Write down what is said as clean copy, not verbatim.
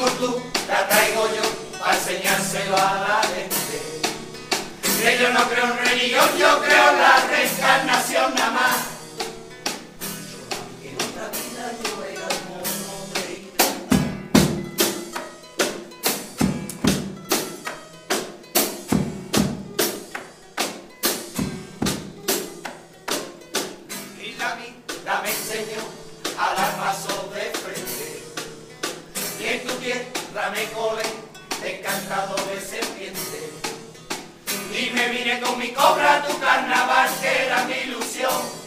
tú la traigo yo para enseñárselo a la gente. Que yo no creo en religión, yo creo en la reencarnación nada más. Que en otra vida yo era el mono de y la vida me enseñó a dar pasos de frente. Y en tu tierra me colé, encantado de serpiente. Y me vine con mi cobra a tu carnaval, que era mi ilusión.